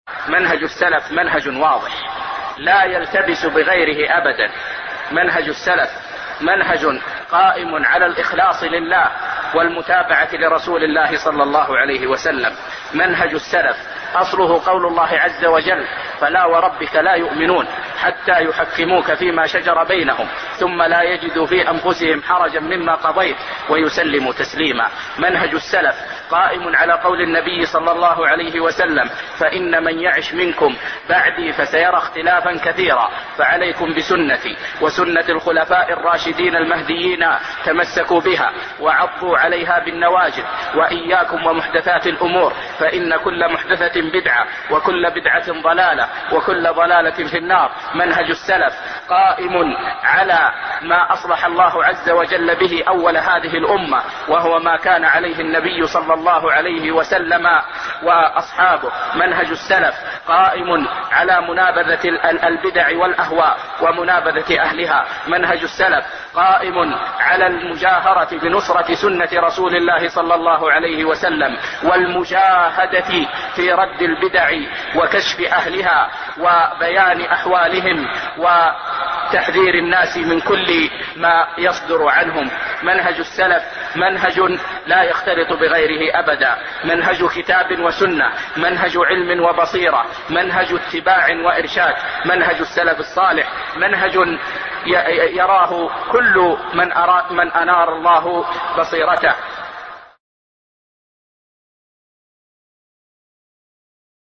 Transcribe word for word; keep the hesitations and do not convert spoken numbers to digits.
منهج السلف منهج واضح لا يلتبس بغيره أبدا. منهج السلف منهج قائم على الإخلاص لله والمتابعة لرسول الله صلى الله عليه وسلم. منهج السلف أصله قول الله عز وجل: فلا وربك لا يؤمنون حتى يحكموك فيما شجر بينهم ثم لا يجدوا في أنفسهم حرجا مما قضيت ويسلموا تسليما. منهج السلف قائم على قول النبي صلى الله عليه وسلم: فإن من يعش منكم بعدي فسيرى اختلافا كثيرا فعليكم بسنتي وسنة الخلفاء الراشدين المهديين تمسكوا بها وعضوا عليها بالنواجذ وإياكم ومحدثات الأمور فإن كل محدثة بدعة وكل بدعة ضلالة وكل ضلالة في النار. منهج السلف قائم على ما أصلح الله عز وجل به أول هذه الأمة وهو ما كان عليه النبي صلى الله عليه وسلم وأصحابه. منهج السلف قائم على منابذة البدع والأهواء ومنابذة أهلها. منهج السلف قائم على المجاهرة بنصرة سنة رسول الله صلى الله عليه وسلم والمجاهدة في رد البدع وكشف أهلها وبيان أحوالهم وتحذير الناس من كل ما يصدر عنهم. منهج السلف منهج لا يختلط بغيره أبدا، منهج كتاب وسنة، منهج علم وبصيرة، منهج اتباع وإرشاد. منهج السلف الصالح منهج يراه كل من, أرى من أنار الله بصيرته.